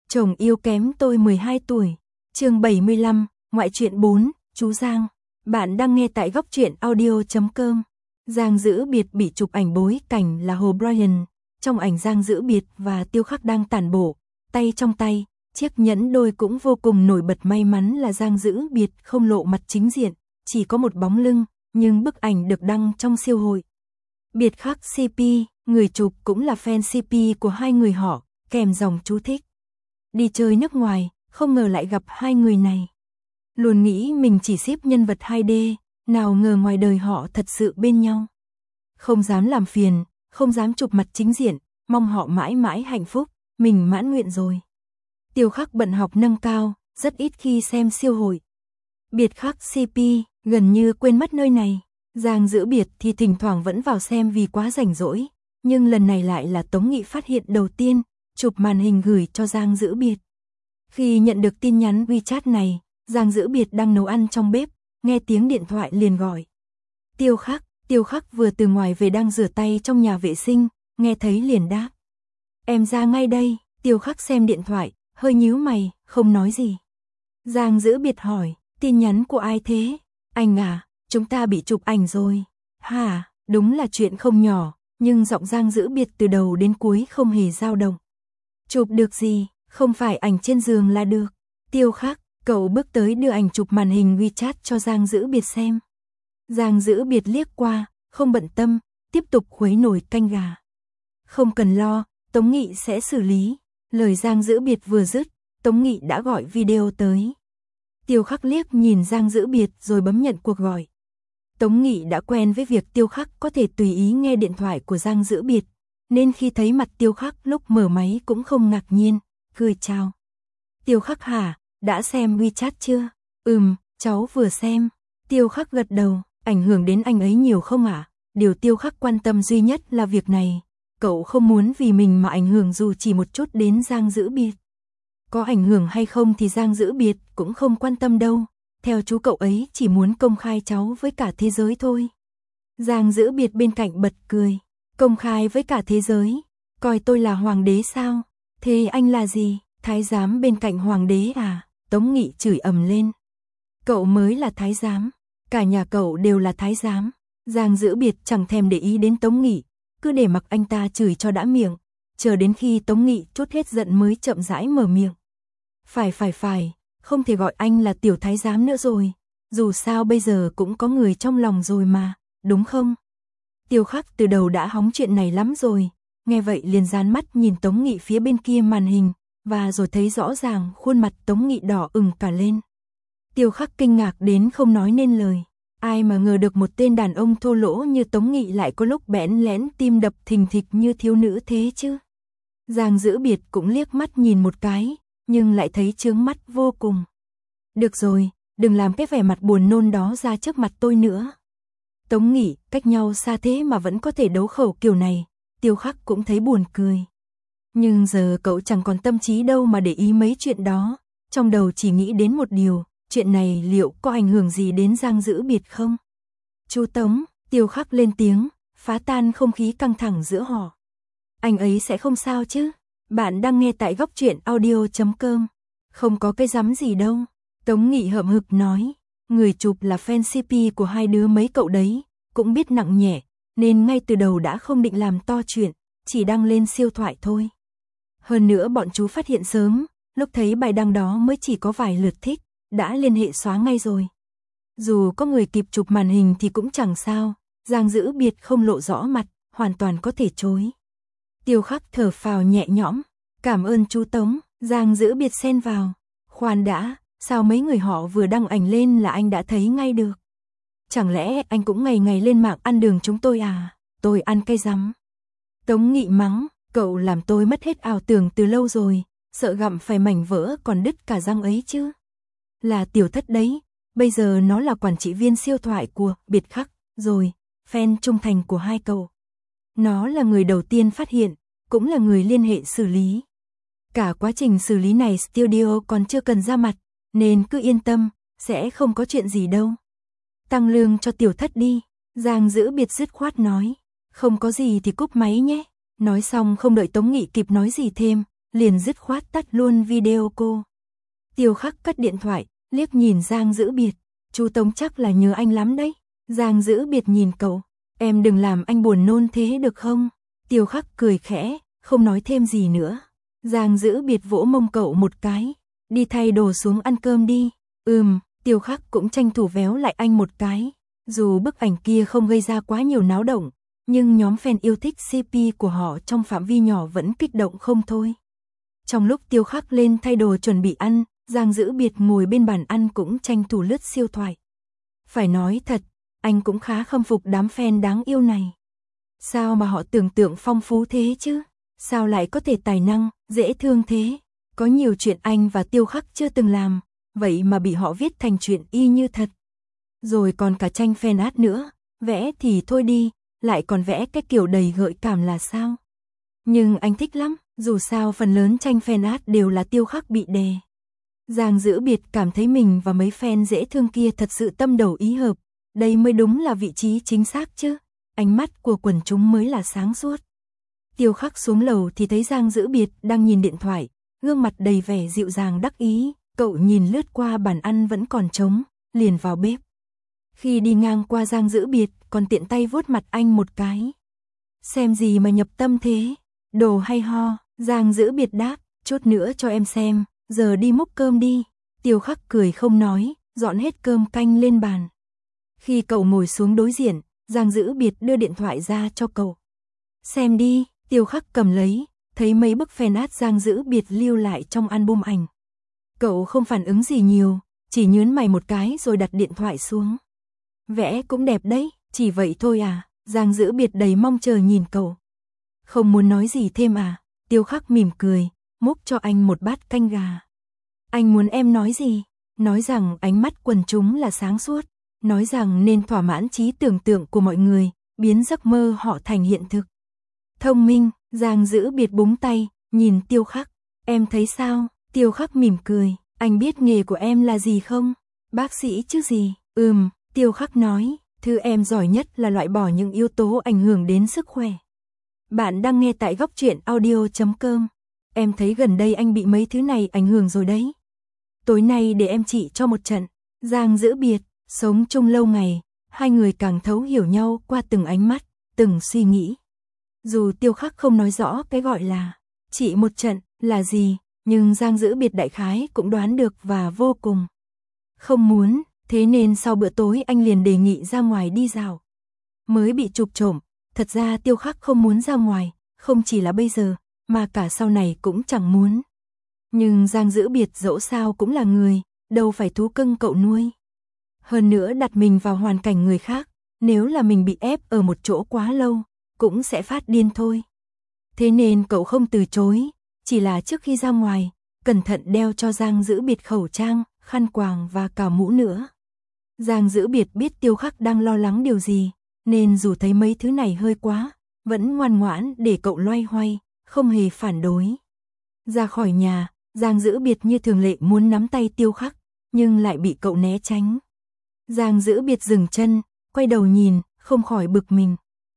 Chồng yêu kém tôi 12 tuổi. Chương 75, ngoại truyện 4, chú Giang. Bạn đang nghe tại góc truyện audio.com. Giang Dữ Biệt bị chụp ảnh bối cảnh là Hồ Brian. Trong ảnh Giang Dữ Biệt và Tiêu Khắc đang tản bộ, tay trong tay, chiếc nhẫn đôi cũng vô cùng nổi bật. May mắn là Giang Dữ Biệt không lộ mặt chính diện, chỉ có một bóng lưng, nhưng bức ảnh được đăng trong siêu hội. Biệt Khắc CP, người chụp cũng là fan CP của hai người họ, kèm dòng chú thích. Đi chơi nước ngoài, không ngờ lại gặp hai người này. Luôn nghĩ mình chỉ ship nhân vật 2D, nào ngờ ngoài đời họ thật sự bên nhau. Không dám làm phiền, không dám chụp mặt chính diện, mong họ mãi mãi hạnh phúc, mình mãn nguyện rồi. Tiêu Khắc bận học nâng cao, rất ít khi xem siêu hội. Biệt Khắc CP, gần như quên mất nơi này. Giang Dữ Biệt thì thỉnh thoảng vẫn vào xem vì quá rảnh rỗi, nhưng lần này lại là Tống Nghị phát hiện đầu tiên, chụp màn hình gửi cho Giang Dữ Biệt. Khi nhận được tin nhắn WeChat này, Giang Dữ Biệt đang nấu ăn trong bếp, nghe tiếng điện thoại liền gọi. Tiêu Khắc vừa từ ngoài về đang rửa tay trong nhà vệ sinh, nghe thấy liền đáp. Em ra ngay đây. Tiêu Khắc xem điện thoại, hơi nhíu mày, không nói gì. Giang Dữ Biệt hỏi, tin nhắn của ai thế? Anh à, chúng ta bị chụp ảnh rồi. Hả, đúng là chuyện không nhỏ, nhưng giọng Giang Dữ Biệt từ đầu đến cuối không hề dao động. Chụp được gì, không phải ảnh trên giường là được. Tiêu Khắc, cậu bước tới đưa ảnh chụp màn hình WeChat cho Giang Dữ Biệt xem. Giang Dữ Biệt liếc qua, không bận tâm, tiếp tục khuấy nồi canh gà. Không cần lo, Tống Nghị sẽ xử lý. Lời Giang Dữ Biệt vừa dứt, Tống Nghị đã gọi video tới. Tiêu Khắc liếc nhìn Giang Dữ Biệt rồi bấm nhận cuộc gọi. Tống Nghị đã quen với việc Tiêu Khắc có thể tùy ý nghe điện thoại của Giang Dữ Biệt, nên khi thấy mặt Tiêu Khắc lúc mở máy cũng không ngạc nhiên, cười chào. Tiêu Khắc hả, đã xem WeChat chưa? Cháu vừa xem. Tiêu Khắc gật đầu, ảnh hưởng đến anh ấy nhiều không ạ? Điều Tiêu Khắc quan tâm duy nhất là việc này. Cậu không muốn vì mình mà ảnh hưởng dù chỉ một chút đến Giang Dữ Biệt. Có ảnh hưởng hay không thì Giang Dữ Biệt cũng không quan tâm đâu. Theo chú cậu ấy chỉ muốn công khai cháu với cả thế giới thôi. Giang Dữ Biệt bên cạnh bật cười. Công khai với cả thế giới? Coi tôi là hoàng đế sao? Thế anh là gì? Thái giám bên cạnh hoàng đế à? Tống Nghị chửi ầm lên. Cậu mới là thái giám. Cả nhà cậu đều là thái giám. Giang Dữ Biệt chẳng thèm để ý đến Tống Nghị, cứ để mặc anh ta chửi cho đã miệng, chờ đến khi Tống Nghị trút hết giận mới chậm rãi mở miệng. Phải, không thể gọi anh là tiểu thái giám nữa rồi, dù sao bây giờ cũng có người trong lòng rồi mà, đúng không? Tiêu Khắc từ đầu đã hóng chuyện này lắm rồi, nghe vậy liền dán mắt nhìn Tống Nghị phía bên kia màn hình, và rồi thấy rõ ràng khuôn mặt Tống Nghị đỏ ửng cả lên. Tiêu Khắc kinh ngạc đến không nói nên lời. Ai mà ngờ được một tên đàn ông thô lỗ như Tống Nghị lại có lúc bẽn lẽn tim đập thình thịch như thiếu nữ thế chứ. Giang Dữ Biệt cũng liếc mắt nhìn một cái, nhưng lại thấy chướng mắt vô cùng. Được rồi, đừng làm cái vẻ mặt buồn nôn đó ra trước mặt tôi nữa. Tống Nghị, cách nhau xa thế mà vẫn có thể đấu khẩu kiểu này, Tiêu Khắc cũng thấy buồn cười. Nhưng giờ cậu chẳng còn tâm trí đâu mà để ý mấy chuyện đó, trong đầu chỉ nghĩ đến một điều. Chuyện này liệu có ảnh hưởng gì đến Giang Dữ Biệt không? Chú Tống, Tiêu Khắc lên tiếng, phá tan không khí căng thẳng giữa họ. Anh ấy sẽ không sao chứ? Bạn đang nghe tại góc truyện audio.com. Không có cái rắm gì đâu. Tống Nghị hậm hực nói. Người chụp là fan CP của hai đứa mấy cậu đấy, cũng biết nặng nhẹ, nên ngay từ đầu đã không định làm to chuyện, chỉ đăng lên siêu thoại thôi. Hơn nữa bọn chú phát hiện sớm, lúc thấy bài đăng đó mới chỉ có vài lượt thích, đã liên hệ xóa ngay rồi. Dù có người kịp chụp màn hình thì cũng chẳng sao, Giang Dữ Biệt không lộ rõ mặt, hoàn toàn có thể chối. Tiêu Khắc thở phào nhẹ nhõm, cảm ơn chú Tống. Giang Dữ Biệt xen vào. Khoan đã, sao mấy người họ vừa đăng ảnh lên là anh đã thấy ngay được? Chẳng lẽ anh cũng ngày ngày lên mạng ăn đường chúng tôi à? Tôi ăn cay rắm. Tống Nghị mắng, cậu làm tôi mất hết ảo tưởng từ lâu rồi, sợ gặm phải mảnh vỡ còn đứt cả răng ấy chứ. Là tiểu thất đấy, bây giờ nó là quản trị viên siêu thoại của Biệt Khắc rồi, fan trung thành của hai cậu. Nó là người đầu tiên phát hiện, cũng là người liên hệ xử lý. Cả quá trình xử lý này studio còn chưa cần ra mặt, nên cứ yên tâm, sẽ không có chuyện gì đâu. Tăng lương cho tiểu thất đi, Giang Dữ Biệt dứt khoát nói. Không có gì thì cúp máy nhé. Nói xong không đợi Tống Nghị kịp nói gì thêm, liền dứt khoát tắt luôn video cô. Tiêu Khắc cất điện thoại, liếc nhìn Giang Dữ Biệt, chú Tống chắc là nhớ anh lắm đấy. Giang Dữ Biệt nhìn cậu, em đừng làm anh buồn nôn thế được không? Tiêu Khắc cười khẽ, không nói thêm gì nữa. Giang Dữ Biệt vỗ mông cậu một cái, đi thay đồ xuống ăn cơm đi. Tiêu Khắc cũng tranh thủ véo lại anh một cái. Dù bức ảnh kia không gây ra quá nhiều náo động, nhưng nhóm fan yêu thích CP của họ trong phạm vi nhỏ vẫn kích động không thôi. Trong lúc Tiêu Khắc lên thay đồ chuẩn bị ăn, Giang Dữ Biệt ngồi bên bàn ăn cũng tranh thủ lướt siêu thoại. Phải nói thật, anh cũng khá khâm phục đám fan đáng yêu này. Sao mà họ tưởng tượng phong phú thế chứ? Sao lại có thể tài năng, dễ thương thế? Có nhiều chuyện anh và Tiêu Khắc chưa từng làm, vậy mà bị họ viết thành chuyện y như thật. Rồi còn cả tranh fan art nữa, vẽ thì thôi đi, lại còn vẽ cái kiểu đầy gợi cảm là sao? Nhưng anh thích lắm, dù sao phần lớn tranh fan art đều là Tiêu Khắc bị đè. Giang Dữ Biệt cảm thấy mình và mấy fan dễ thương kia thật sự tâm đầu ý hợp, đây mới đúng là vị trí chính xác chứ, ánh mắt của quần chúng mới là sáng suốt. Tiêu Khắc xuống lầu thì thấy Giang Dữ Biệt đang nhìn điện thoại, gương mặt đầy vẻ dịu dàng đắc ý, cậu nhìn lướt qua bàn ăn vẫn còn trống, liền vào bếp. Khi đi ngang qua Giang Dữ Biệt, còn tiện tay vuốt mặt anh một cái. Xem gì mà nhập tâm thế? Đồ hay ho? Giang Dữ Biệt đáp, chút nữa cho em xem, giờ đi múc cơm đi. Tiêu Khắc cười không nói, dọn hết cơm canh lên bàn. Khi cậu ngồi xuống đối diện, Giang Dữ Biệt đưa điện thoại ra cho cậu. Xem đi, Tiêu Khắc cầm lấy, thấy mấy bức fan art Giang Dữ Biệt lưu lại trong album ảnh. Cậu không phản ứng gì nhiều, chỉ nhớn mày một cái rồi đặt điện thoại xuống. Vẽ cũng đẹp đấy, chỉ vậy thôi à? Giang Dữ Biệt đầy mong chờ nhìn cậu. Không muốn nói gì thêm à? Tiêu Khắc mỉm cười, múc cho anh một bát canh gà. Anh muốn em nói gì? Nói rằng ánh mắt quần chúng là sáng suốt, nói rằng nên thỏa mãn trí tưởng tượng của mọi người, biến giấc mơ họ thành hiện thực. Thông minh, Giang Dữ Biệt búng tay, nhìn Tiêu Khắc. Em thấy sao? Tiêu Khắc mỉm cười, anh biết nghề của em là gì không? Bác sĩ chứ gì? Tiêu Khắc nói, thứ em giỏi nhất là loại bỏ những yếu tố ảnh hưởng đến sức khỏe. Bạn đang nghe tại góc truyện audio.com. Em thấy gần đây anh bị mấy thứ này ảnh hưởng rồi đấy. Tối nay để em trị cho một trận. Giang Dữ Biệt, sống chung lâu ngày, hai người càng thấu hiểu nhau qua từng ánh mắt, từng suy nghĩ. Dù Tiêu Khắc không nói rõ cái gọi là trị một trận là gì, nhưng Giang Dữ Biệt đại khái cũng đoán được và vô cùng không muốn. Thế nên sau bữa tối anh liền đề nghị ra ngoài đi dạo. Mới bị chụp trộm, thật ra Tiêu Khắc không muốn ra ngoài, không chỉ là bây giờ, mà cả sau này cũng chẳng muốn. Nhưng Giang Dữ Biệt dẫu sao cũng là người, đâu phải thú cưng cậu nuôi. Hơn nữa đặt mình vào hoàn cảnh người khác, nếu là mình bị ép ở một chỗ quá lâu, cũng sẽ phát điên thôi. Thế nên cậu không từ chối, chỉ là trước khi ra ngoài, cẩn thận đeo cho Giang Dữ Biệt khẩu trang, khăn quàng và cả mũ nữa. Giang Dữ Biệt biết Tiêu Khắc đang lo lắng điều gì, nên dù thấy mấy thứ này hơi quá, vẫn ngoan ngoãn để cậu loay hoay, không hề phản đối. Ra khỏi nhà, Giang Dữ Biệt như thường lệ muốn nắm tay Tiêu Khắc, nhưng lại bị cậu né tránh. Giang Dữ Biệt dừng chân, quay đầu nhìn, không khỏi bực mình.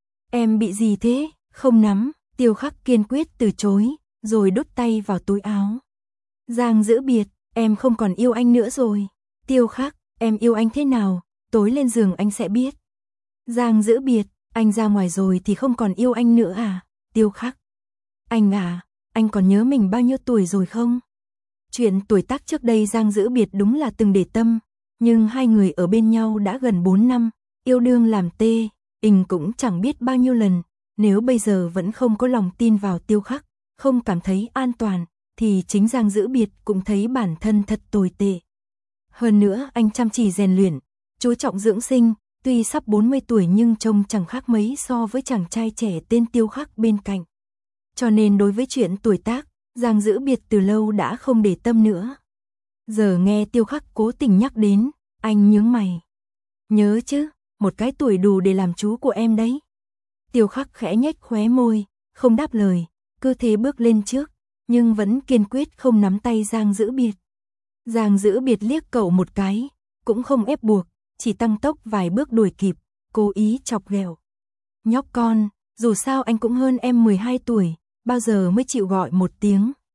Em bị gì thế? Không nắm. Tiêu Khắc kiên quyết từ chối, rồi đút tay vào túi áo. Giang Dữ Biệt, em không còn yêu anh nữa rồi. Tiêu Khắc, em yêu anh thế nào? Tối lên giường anh sẽ biết. Giang Dữ Biệt, anh ra ngoài rồi thì không còn yêu anh nữa à? Tiêu Khắc, anh à, anh còn nhớ mình bao nhiêu tuổi rồi không? Chuyện tuổi tác trước đây Giang Dữ Biệt đúng là từng để tâm, nhưng hai người ở bên nhau đã gần 4 năm, yêu đương làm tê, cũng chẳng biết bao nhiêu lần, nếu bây giờ vẫn không có lòng tin vào Tiêu Khắc, không cảm thấy an toàn, thì chính Giang Dữ Biệt cũng thấy bản thân thật tồi tệ. Hơn nữa anh chăm chỉ rèn luyện, chú trọng dưỡng sinh, tuy sắp 40 tuổi nhưng trông chẳng khác mấy so với chàng trai trẻ tên Tiêu Khắc bên cạnh. Cho nên đối với chuyện tuổi tác, Giang Dữ Biệt từ lâu đã không để tâm nữa. Giờ nghe Tiêu Khắc cố tình nhắc đến, anh nhướng mày. Nhớ chứ, một cái tuổi đủ để làm chú của em đấy. Tiêu Khắc khẽ nhếch khóe môi, không đáp lời, cứ thế bước lên trước, nhưng vẫn kiên quyết không nắm tay Giang Dữ Biệt. Giang Dữ Biệt liếc cậu một cái, cũng không ép buộc, chỉ tăng tốc vài bước đuổi kịp, cố ý chọc ghẹo. Nhóc con, dù sao anh cũng hơn em 12 tuổi, bao giờ mới chịu gọi một tiếng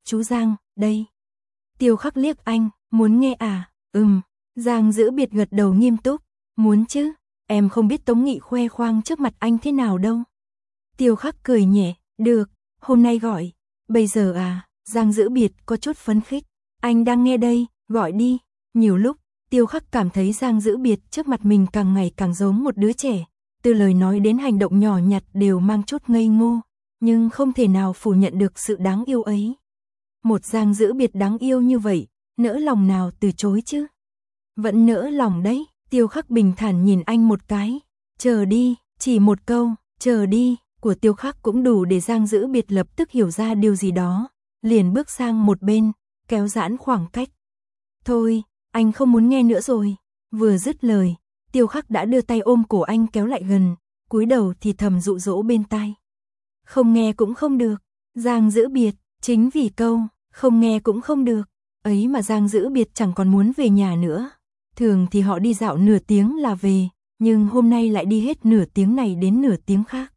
chú Giang, đây. Tiêu Khắc liếc anh, muốn nghe à? Giang Dữ Biệt gật đầu nghiêm túc, muốn chứ, em không biết Tống Nghị khoe khoang trước mặt anh thế nào đâu. Tiêu Khắc cười nhẹ, được, hôm nay gọi, bây giờ à? Giang Dữ Biệt có chút phấn khích, anh đang nghe đây, gọi đi. Nhiều lúc, Tiêu Khắc cảm thấy Giang Dữ Biệt trước mặt mình càng ngày càng giống một đứa trẻ, từ lời nói đến hành động nhỏ nhặt đều mang chút ngây ngô, nhưng không thể nào phủ nhận được sự đáng yêu ấy. Một Giang Dữ Biệt đáng yêu như vậy, nỡ lòng nào từ chối chứ? Vẫn nỡ lòng đấy. Tiêu Khắc bình thản nhìn anh một cái, chờ đi, chỉ một câu, chờ đi, của Tiêu Khắc cũng đủ để Giang Dữ Biệt lập tức hiểu ra điều gì đó, liền bước sang một bên, kéo giãn khoảng cách. Thôi, anh không muốn nghe nữa rồi. Vừa dứt lời, Tiêu Khắc đã đưa tay ôm cổ anh kéo lại gần, cúi đầu thì thầm dụ dỗ bên tai. Không nghe cũng không được, Giang Dữ Biệt, chính vì câu, không nghe cũng không được, ấy mà Giang Dữ Biệt chẳng còn muốn về nhà nữa. Thường thì họ đi dạo nửa tiếng là về, nhưng hôm nay lại đi hết nửa tiếng này đến nửa tiếng khác.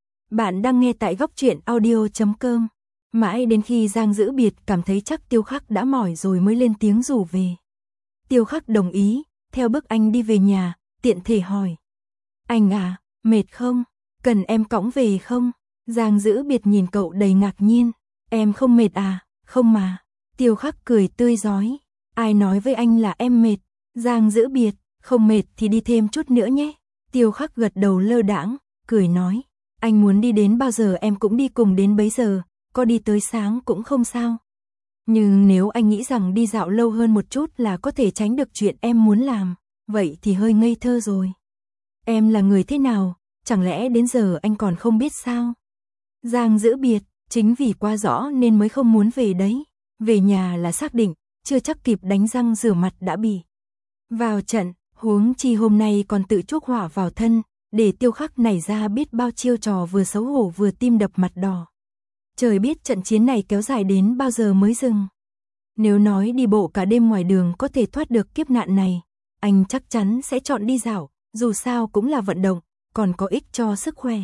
Bạn đang nghe tại Góc Truyện Audio.com. Mãi đến khi Giang Dữ Biệt cảm thấy chắc Tiêu Khắc đã mỏi rồi mới lên tiếng rủ về. Tiêu Khắc đồng ý, theo bước anh đi về nhà, tiện thể hỏi. Anh à, mệt không? Cần em cõng về không? Giang Dữ Biệt nhìn cậu đầy ngạc nhiên. Em không mệt à? Không mà. Tiêu Khắc cười tươi rói. Ai nói với anh là em mệt? Giang Dữ Biệt, không mệt thì đi thêm chút nữa nhé. Tiêu Khắc gật đầu lơ đãng, cười nói. Anh muốn đi đến bao giờ em cũng đi cùng đến bấy giờ, có đi tới sáng cũng không sao. Nhưng nếu anh nghĩ rằng đi dạo lâu hơn một chút là có thể tránh được chuyện em muốn làm, vậy thì hơi ngây thơ rồi. Em là người thế nào, chẳng lẽ đến giờ anh còn không biết sao? Giang Dữ Biệt, chính vì quá rõ nên mới không muốn về đấy. Về nhà là xác định, chưa chắc kịp đánh răng rửa mặt đã bị vào trận, huống chi hôm nay còn tự chuốc họa vào thân, để Tiêu Khắc nảy ra biết bao chiêu trò vừa xấu hổ vừa tim đập mặt đỏ. Trời biết trận chiến này kéo dài đến bao giờ mới dừng. Nếu nói đi bộ cả đêm ngoài đường có thể thoát được kiếp nạn này, anh chắc chắn sẽ chọn đi dạo, dù sao cũng là vận động, còn có ích cho sức khỏe.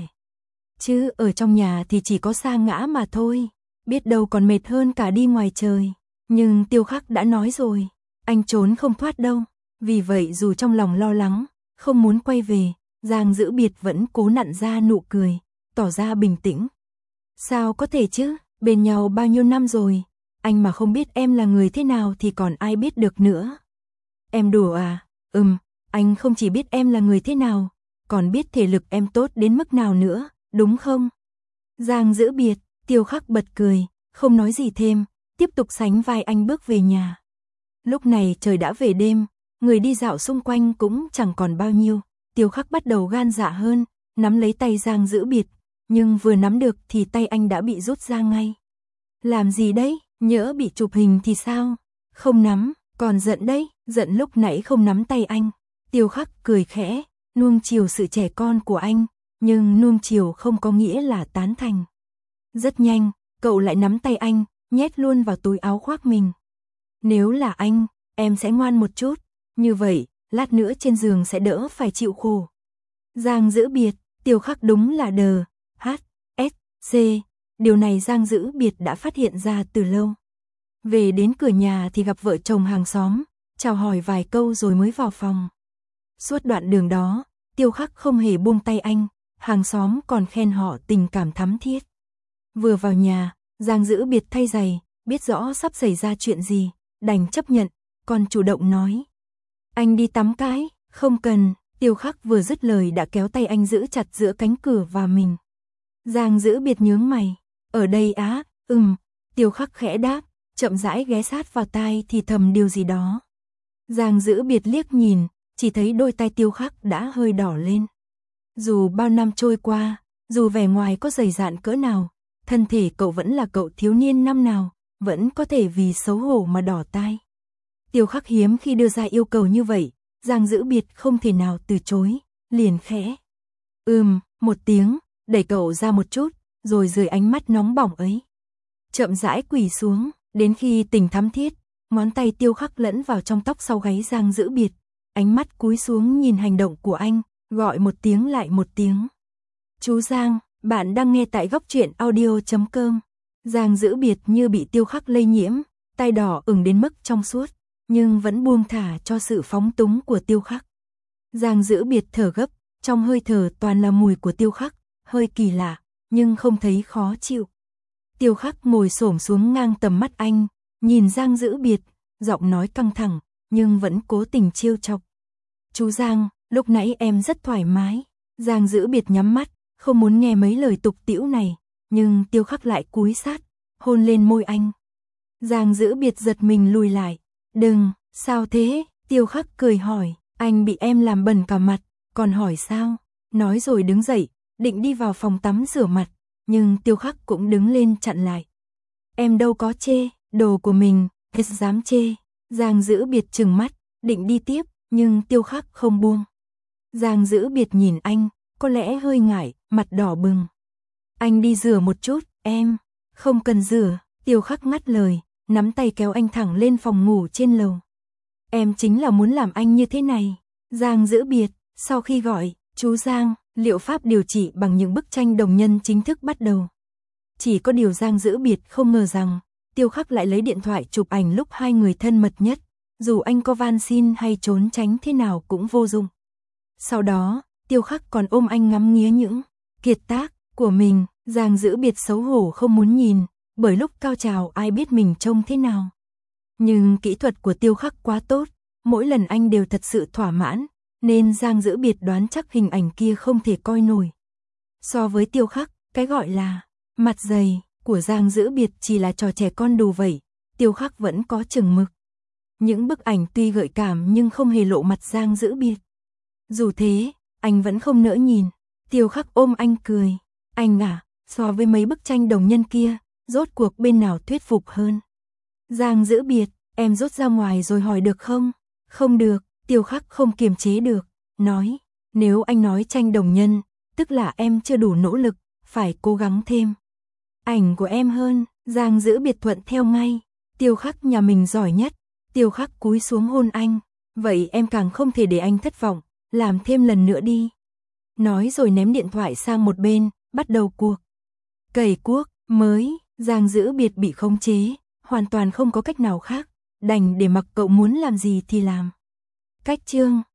Chứ ở trong nhà thì chỉ có sa ngã mà thôi, biết đâu còn mệt hơn cả đi ngoài trời. Nhưng Tiêu Khắc đã nói rồi, anh trốn không thoát đâu. Vì vậy dù trong lòng lo lắng, không muốn quay về, Giang Dữ Biệt vẫn cố nặn ra nụ cười, tỏ ra bình tĩnh. Sao có thể chứ, bên nhau bao nhiêu năm rồi, anh mà không biết em là người thế nào thì còn ai biết được nữa. Em đùa à? Anh không chỉ biết em là người thế nào, còn biết thể lực em tốt đến mức nào nữa, đúng không? Giang Dữ Biệt, Tiêu Khắc bật cười, không nói gì thêm, tiếp tục sánh vai anh bước về nhà. Lúc này trời đã về đêm, người đi dạo xung quanh cũng chẳng còn bao nhiêu. Tiêu Khắc bắt đầu gan dạ hơn, nắm lấy tay Giang Dữ Biệt, nhưng vừa nắm được thì tay anh đã bị rút ra ngay. Làm gì đấy, nhỡ bị chụp hình thì sao? Không nắm, còn giận đấy, giận lúc nãy không nắm tay anh. Tiêu Khắc cười khẽ, nuông chiều sự trẻ con của anh, nhưng nuông chiều không có nghĩa là tán thành. Rất nhanh, cậu lại nắm tay anh, nhét luôn vào túi áo khoác mình. Nếu là anh, em sẽ ngoan một chút, như vậy, lát nữa trên giường sẽ đỡ phải chịu khổ. Giang Dữ Biệt, Tiêu Khắc đúng là đờ, HSC, điều này Giang Dữ Biệt đã phát hiện ra từ lâu. Về đến cửa nhà thì gặp vợ chồng hàng xóm, chào hỏi vài câu rồi mới vào phòng. Suốt đoạn đường đó, Tiêu Khắc không hề buông tay anh, hàng xóm còn khen họ tình cảm thắm thiết. Vừa vào nhà, Giang Dữ Biệt thay giày, biết rõ sắp xảy ra chuyện gì, đành chấp nhận, còn chủ động nói. Anh đi tắm cái, không cần. Tiêu Khắc vừa dứt lời đã kéo tay anh giữ chặt giữa cánh cửa và mình. Giang Dữ Biệt nhướng mày, ở đây á? Tiêu Khắc khẽ đáp, chậm rãi ghé sát vào tai thì thầm điều gì đó. Giang Dữ Biệt liếc nhìn, chỉ thấy đôi tay Tiêu Khắc đã hơi đỏ lên. Dù bao năm trôi qua, dù vẻ ngoài có dày dạn cỡ nào, thân thể cậu vẫn là cậu thiếu niên năm nào, vẫn có thể vì xấu hổ mà đỏ tai. Tiêu Khắc hiếm khi đưa ra yêu cầu như vậy, Giang Dữ Biệt không thể nào từ chối, liền khẽ. Một tiếng, đẩy cậu ra một chút, rồi dưới ánh mắt nóng bỏng ấy. Chậm rãi quỳ xuống, đến khi tình thắm thiết, ngón tay Tiêu Khắc lẫn vào trong tóc sau gáy Giang Dữ Biệt, ánh mắt cúi xuống nhìn hành động của anh, gọi một tiếng lại một tiếng. Chú Giang, bạn đang nghe tại Góc Truyện Audio.com. Giang Dữ Biệt như bị Tiêu Khắc lây nhiễm, tai đỏ ửng đến mức trong suốt, nhưng vẫn buông thả cho sự phóng túng của Tiêu Khắc. Giang Dữ Biệt thở gấp, trong hơi thở toàn là mùi của Tiêu Khắc, hơi kỳ lạ, nhưng không thấy khó chịu. Tiêu Khắc ngồi xổm xuống ngang tầm mắt anh, nhìn Giang Dữ Biệt, giọng nói căng thẳng, nhưng vẫn cố tình trêu chọc. Chú Giang, lúc nãy em rất thoải mái. Giang Dữ Biệt nhắm mắt, không muốn nghe mấy lời tục tĩu này, nhưng Tiêu Khắc lại cúi sát, hôn lên môi anh. Giang Dữ Biệt giật mình lùi lại. Đừng, sao thế? Tiêu Khắc cười hỏi, anh bị em làm bẩn cả mặt, còn hỏi sao? Nói rồi đứng dậy, định đi vào phòng tắm rửa mặt, nhưng Tiêu Khắc cũng đứng lên chặn lại. Em đâu có chê, đồ của mình, hết dám chê. Giang Dữ Biệt trừng mắt, định đi tiếp, nhưng Tiêu Khắc không buông. Giang Dữ Biệt nhìn anh, có lẽ hơi ngại, mặt đỏ bừng. Anh đi rửa một chút, em. Không cần rửa, Tiêu Khắc ngắt lời, nắm tay kéo anh thẳng lên phòng ngủ trên lầu. Em chính là muốn làm anh như thế này. Giang Dữ Biệt, sau khi gọi, chú Giang, liệu pháp điều trị bằng những bức tranh đồng nhân chính thức bắt đầu. Chỉ có điều Giang Dữ Biệt không ngờ rằng, Tiêu Khắc lại lấy điện thoại chụp ảnh lúc hai người thân mật nhất, dù anh có van xin hay trốn tránh thế nào cũng vô dụng. Sau đó, Tiêu Khắc còn ôm anh ngắm nghía những kiệt tác của mình. Giang Dữ Biệt xấu hổ không muốn nhìn, bởi lúc cao trào ai biết mình trông thế nào. Nhưng kỹ thuật của Tiêu Khắc quá tốt, mỗi lần anh đều thật sự thỏa mãn, nên Giang Dữ Biệt đoán chắc hình ảnh kia không thể coi nổi. So với Tiêu Khắc, cái gọi là mặt dày của Giang Dữ Biệt chỉ là trò trẻ con đùa vậy, Tiêu Khắc vẫn có chừng mực. Những bức ảnh tuy gợi cảm nhưng không hề lộ mặt Giang Dữ Biệt. Dù thế, anh vẫn không nỡ nhìn. Tiêu Khắc ôm anh cười. Anh à, so với mấy bức tranh đồng nhân kia, rốt cuộc bên nào thuyết phục hơn? Giang Dữ Biệt, em rút ra ngoài rồi hỏi được không? Không được, Tiêu Khắc không kiềm chế được, nói, nếu anh nói tranh đồng nhân, tức là em chưa đủ nỗ lực, phải cố gắng thêm. Ảnh của em hơn, Giang Dữ Biệt thuận theo ngay, Tiêu Khắc nhà mình giỏi nhất. Tiêu Khắc cúi xuống hôn anh, vậy em càng không thể để anh thất vọng, làm thêm lần nữa đi. Nói rồi ném điện thoại sang một bên, bắt đầu cuộc cày cuốc mới. Giang Dữ Biệt bị khống chế, hoàn toàn không có cách nào khác, đành để mặc cậu muốn làm gì thì làm. Cách chương